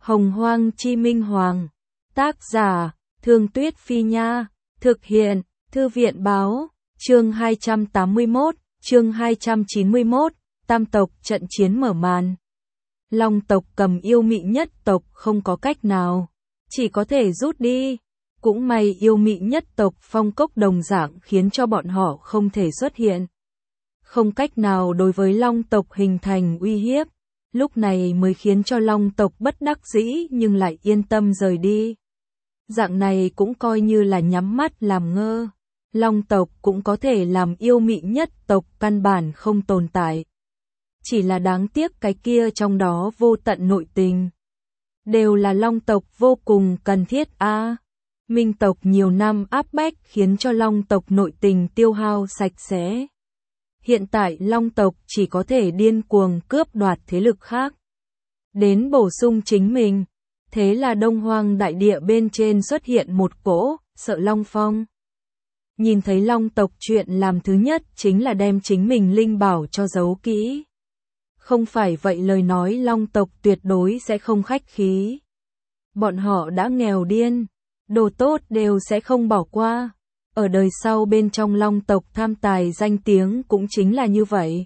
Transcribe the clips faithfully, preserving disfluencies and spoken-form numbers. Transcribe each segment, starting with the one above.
Hồng Hoang Chi Minh Hoàng. Tác giả, Thương Tuyết Phi Nha. Thực hiện, Thư viện Báo. Chương hai trăm tám mươi mốt, chương hai trăm chín mươi mốt, Tam tộc trận chiến mở màn. Long tộc cầm yêu mị nhất tộc không có cách nào, chỉ có thể rút đi. Cũng may yêu mị nhất tộc phong cốc đồng dạng khiến cho bọn họ không thể xuất hiện. Không cách nào đối với Long tộc hình thành uy hiếp, lúc này mới khiến cho Long tộc bất đắc dĩ nhưng lại yên tâm rời đi. Dạng này cũng coi như là nhắm mắt làm ngơ. Long tộc cũng có thể làm yêu mị nhất tộc căn bản không tồn tại. Chỉ là đáng tiếc cái kia trong đó vô tận nội tình. Đều là Long tộc vô cùng cần thiết a. À, Minh tộc nhiều năm áp bách khiến cho Long tộc nội tình tiêu hao sạch sẽ. Hiện tại Long tộc chỉ có thể điên cuồng cướp đoạt thế lực khác, đến bổ sung chính mình. Thế là Đông Hoang đại địa bên trên xuất hiện một cỗ Sợ Long phong. Nhìn thấy Long tộc chuyện làm thứ nhất chính là đem chính mình linh bảo cho giấu kỹ. Không phải vậy lời nói Long tộc tuyệt đối sẽ không khách khí. Bọn họ đã nghèo điên, đồ tốt đều sẽ không bỏ qua. Ở đời sau bên trong Long tộc tham tài danh tiếng cũng chính là như vậy.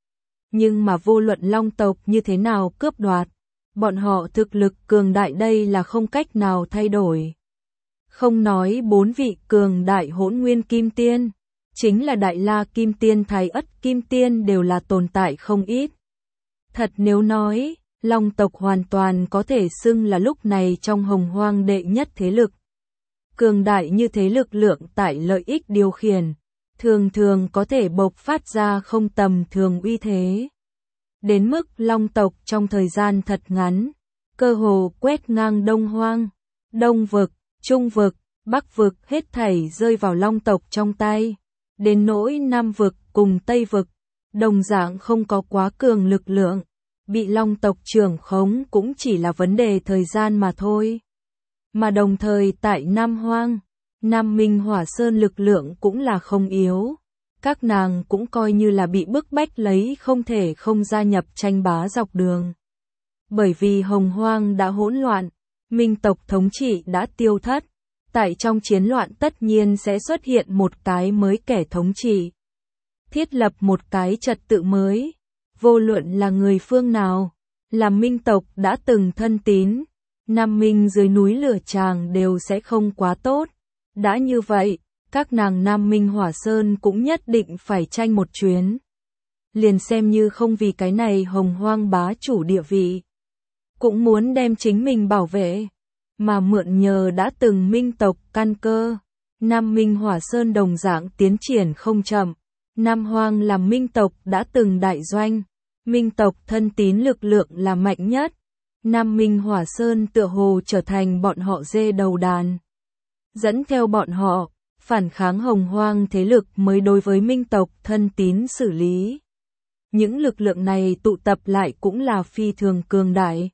Nhưng mà vô luận Long tộc như thế nào cướp đoạt, bọn họ thực lực cường đại đây là không cách nào thay đổi. Không nói bốn vị cường đại hỗn nguyên kim tiên, chính là Đại La Kim Tiên Thái Ất Kim Tiên đều là tồn tại không ít. Thật nếu nói, Long tộc hoàn toàn có thể xưng là lúc này trong Hồng Hoang đệ nhất thế lực. Cường đại như thế lực lượng tại lợi ích điều khiển, thường thường có thể bộc phát ra không tầm thường uy thế. Đến mức Long tộc trong thời gian thật ngắn, cơ hồ quét ngang Đông Hoang, Đông vực, Trung vực, Bắc vực hết thảy rơi vào Long tộc trong tay. Đến nỗi Nam vực cùng Tây vực, đồng dạng không có quá cường lực lượng, bị Long tộc trưởng khống cũng chỉ là vấn đề thời gian mà thôi. Mà đồng thời tại Nam Hoang, Nam Minh Hỏa Sơn lực lượng cũng là không yếu. Các nàng cũng coi như là bị bức bách lấy không thể không gia nhập tranh bá dọc đường. Bởi vì Hồng Hoang đã hỗn loạn, Minh tộc thống trị đã tiêu thất. Tại trong chiến loạn tất nhiên sẽ xuất hiện một cái mới kẻ thống trị. Thiết lập một cái trật tự mới. Vô luận là người phương nào, là Minh tộc đã từng thân tín, Nam Minh dưới núi lửa tràng đều sẽ không quá tốt. Đã như vậy, các nàng Nam Minh Hỏa Sơn cũng nhất định phải tranh một chuyến. Liền xem như không vì cái này Hồng Hoang bá chủ địa vị, cũng muốn đem chính mình bảo vệ, mà mượn nhờ đã từng Minh tộc căn cơ. Nam Minh Hỏa Sơn đồng dạng tiến triển không chậm. Nam Hoang là Minh tộc đã từng đại doanh, Minh tộc thân tín lực lượng là mạnh nhất. Nam Minh Hỏa Sơn tựa hồ trở thành bọn họ dê đầu đàn. Dẫn theo bọn họ, phản kháng Hồng Hoang thế lực mới đối với Minh tộc thân tín xử lý. Những lực lượng này tụ tập lại cũng là phi thường cường đại.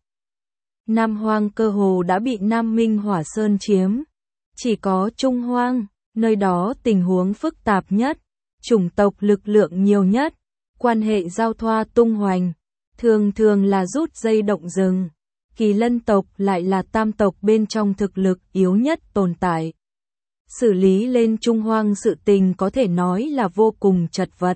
Nam Hoang cơ hồ đã bị Nam Minh Hỏa Sơn chiếm. Chỉ có Trung Hoang, nơi đó tình huống phức tạp nhất, chủng tộc lực lượng nhiều nhất, quan hệ giao thoa tung hoành, thường thường là rút dây động rừng. Kỳ Lân tộc lại là tam tộc bên trong thực lực yếu nhất tồn tại. Xử lý lên Trung Hoang sự tình có thể nói là vô cùng chật vật.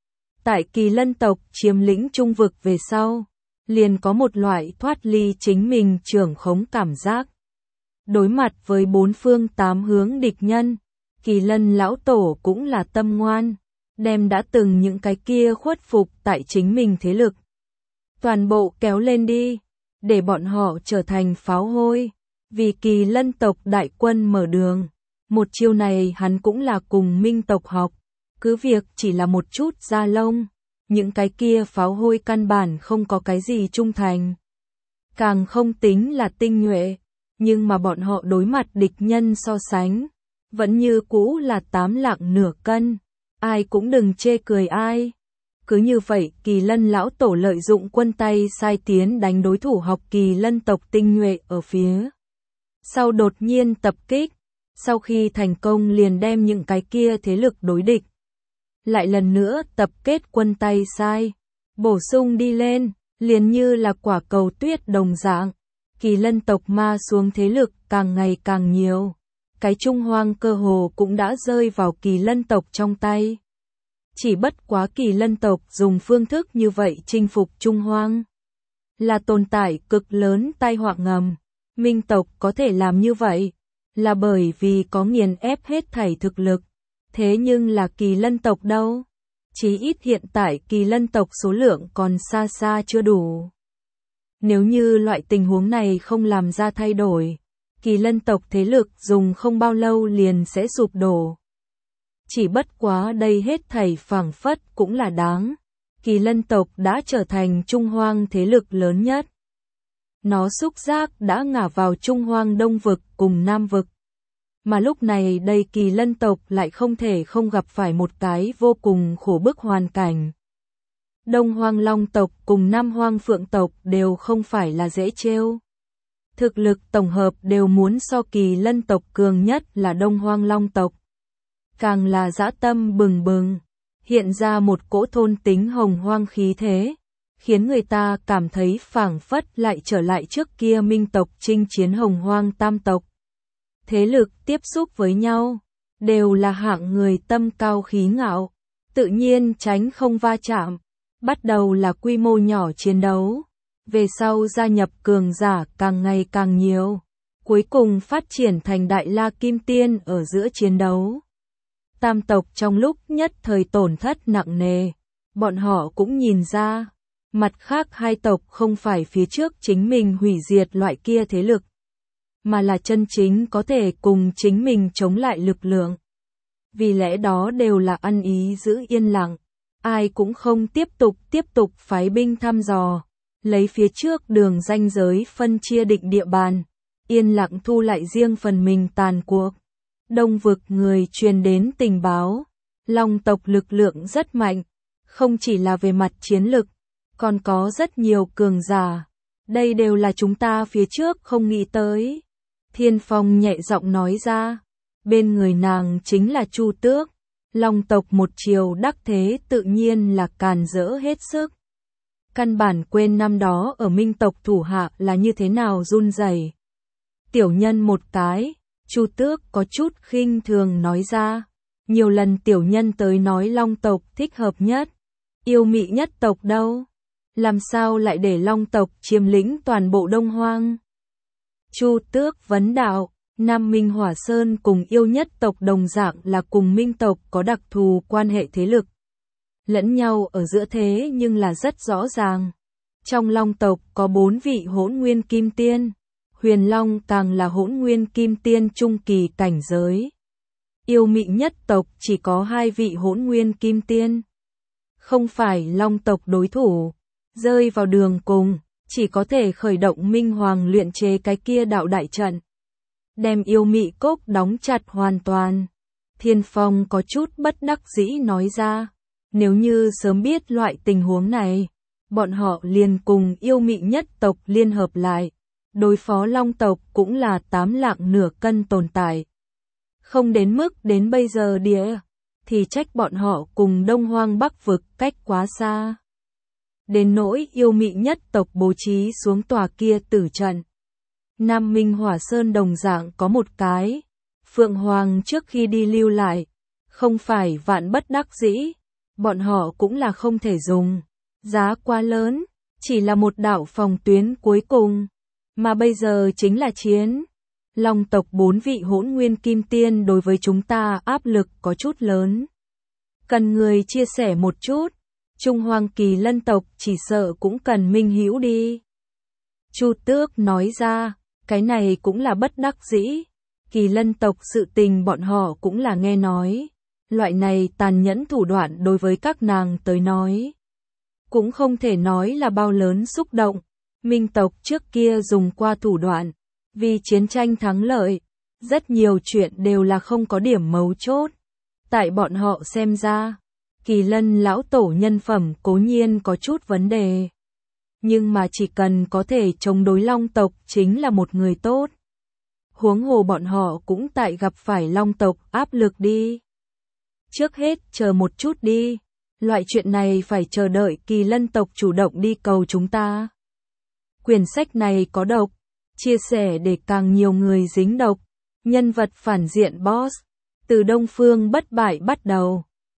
Tại Kỳ Lân tộc chiếm lĩnh Trung vực về sau, liền có một loại thoát ly chính mình trưởng khống cảm giác. Đối mặt với bốn phương tám hướng địch nhân, Kỳ Lân lão tổ cũng là tâm ngoan, đem đã từng những cái kia khuất phục tại chính mình thế lực. Toàn bộ kéo lên đi, để bọn họ trở thành pháo hôi, vì Kỳ Lân tộc đại quân mở đường. Một chiêu này hắn cũng là cùng Minh tộc học, cứ việc chỉ là một chút da lông, những cái kia pháo hôi căn bản không có cái gì trung thành, càng không tính là tinh nhuệ, nhưng mà bọn họ đối mặt địch nhân so sánh, vẫn như cũ là tám lạng nửa cân, ai cũng đừng chê cười ai. Cứ như vậy, Kỳ Lân lão tổ lợi dụng quân tay sai tiến đánh đối thủ học Kỳ Lân tộc tinh nhuệ ở phía sau đột nhiên tập kích. Sau khi thành công liền đem những cái kia thế lực đối địch lại lần nữa tập kết quân tay sai, bổ sung đi lên, liền như là quả cầu tuyết đồng dạng. Kỳ Lân tộc ma xuống thế lực càng ngày càng nhiều. Cái Trung Hoang cơ hồ cũng đã rơi vào Kỳ Lân tộc trong tay. Chỉ bất quá Kỳ Lân tộc dùng phương thức như vậy chinh phục Trung Hoang. Là tồn tại cực lớn tai họa ngầm. Minh tộc có thể làm như vậy, là bởi vì có nghiền ép hết thảy thực lực. Thế nhưng là Kỳ Lân tộc đâu? Chí ít hiện tại Kỳ Lân tộc số lượng còn xa xa chưa đủ. Nếu như loại tình huống này không làm ra thay đổi, Kỳ Lân tộc thế lực dùng không bao lâu liền sẽ sụp đổ. Chỉ bất quá đây hết thảy phảng phất cũng là đáng. Kỳ Lân tộc đã trở thành Trung Hoang thế lực lớn nhất. Nó xúc giác đã ngả vào Trung Hoang Đông vực cùng Nam vực. Mà lúc này đây Kỳ Lân tộc lại không thể không gặp phải một cái vô cùng khổ bức hoàn cảnh. Đông Hoang Long tộc cùng Nam Hoang Phượng tộc đều không phải là dễ trêu. Thực lực tổng hợp đều muốn so Kỳ Lân tộc cường nhất là Đông Hoang Long tộc. Càng là dã tâm bừng bừng, hiện ra một cỗ thôn tính hồng hoang khí thế, khiến người ta cảm thấy phảng phất lại trở lại trước kia Minh tộc chinh chiến hồng hoang tam tộc. Thế lực tiếp xúc với nhau, đều là hạng người tâm cao khí ngạo, tự nhiên tránh không va chạm. Bắt đầu là quy mô nhỏ chiến đấu, về sau gia nhập cường giả càng ngày càng nhiều, cuối cùng phát triển thành Đại La Kim Tiên ở giữa chiến đấu. Tam tộc trong lúc nhất thời tổn thất nặng nề, bọn họ cũng nhìn ra, mặt khác hai tộc không phải phía trước chính mình hủy diệt loại kia thế lực, mà là chân chính có thể cùng chính mình chống lại lực lượng. Vì lẽ đó đều là ăn ý giữ yên lặng, ai cũng không tiếp tục tiếp tục phái binh thăm dò, lấy phía trước đường ranh giới phân chia định địa bàn, yên lặng thu lại riêng phần mình tàn cuộc. Đông vực người truyền đến tình báo, Long tộc lực lượng rất mạnh, không chỉ là về mặt chiến lực, còn có rất nhiều cường giả. Đây đều là chúng ta phía trước không nghĩ tới. Thiên Phong nhẹ giọng nói ra, bên người nàng chính là Chu Tước. Long tộc một chiều đắc thế tự nhiên là càn rỡ hết sức. Căn bản quên năm đó ở Minh tộc thủ hạ là như thế nào run rẩy. Tiểu nhân một cái, Chu Tước có chút khinh thường nói ra. Nhiều lần tiểu nhân tới nói Long tộc thích hợp nhất. Yêu mị nhất tộc đâu? Làm sao lại để Long tộc chiếm lĩnh toàn bộ Đông Hoang? Chu Tước vấn đạo. Nam Minh Hỏa Sơn cùng yêu nhất tộc đồng dạng là cùng Minh tộc có đặc thù quan hệ thế lực. Lẫn nhau ở giữa thế nhưng là rất rõ ràng. Trong Long tộc có bốn vị hỗn nguyên kim tiên. Huyền Long càng là hỗn nguyên kim tiên trung kỳ cảnh giới. Yêu mị nhất tộc chỉ có hai vị hỗn nguyên kim tiên. Không phải Long tộc đối thủ. Rơi vào đường cùng, chỉ có thể khởi động Minh Hoàng luyện chế cái kia đạo đại trận. Đem yêu mị cốc đóng chặt hoàn toàn. Thiên Phong có chút bất đắc dĩ nói ra. Nếu như sớm biết loại tình huống này, bọn họ liền cùng yêu mị nhất tộc liên hợp lại. Đối phó Long tộc cũng là tám lạng nửa cân tồn tại. Không đến mức đến bây giờ địa, thì trách bọn họ cùng Đông Hoang Bắc vực cách quá xa. Đến nỗi yêu mị nhất tộc bố trí xuống tòa kia tử trận. Nam Minh Hỏa Sơn đồng dạng có một cái. Phượng Hoàng trước khi đi lưu lại, không phải vạn bất đắc dĩ, bọn họ cũng là không thể dùng. Giá quá lớn, chỉ là một đạo phòng tuyến cuối cùng. Mà bây giờ chính là chiến. Long tộc bốn vị hỗn nguyên kim tiên đối với chúng ta áp lực có chút lớn. Cần người chia sẻ một chút. Trung Hoang Kỳ Lân tộc chỉ sợ cũng cần minh hữu đi. Chu Tước nói ra, cái này cũng là bất đắc dĩ. Kỳ Lân tộc sự tình bọn họ cũng là nghe nói. Loại này tàn nhẫn thủ đoạn đối với các nàng tới nói. Cũng không thể nói là bao lớn xúc động. Minh tộc trước kia dùng qua thủ đoạn. Vì chiến tranh thắng lợi, rất nhiều chuyện đều là không có điểm mấu chốt. Tại bọn họ xem ra, Kỳ Lân lão tổ nhân phẩm cố nhiên có chút vấn đề. Nhưng mà chỉ cần có thể chống đối Long tộc chính là một người tốt. Huống hồ bọn họ cũng tại gặp phải Long tộc áp lực đi. Trước hết chờ một chút đi. Loại chuyện này phải chờ đợi Kỳ Lân tộc chủ động đi cầu chúng ta. Quyển sách này có độc. chia sẻ để càng nhiều người dính độc. Nhân vật phản diện Boss, từ Đông Phương bất bại bắt đầu.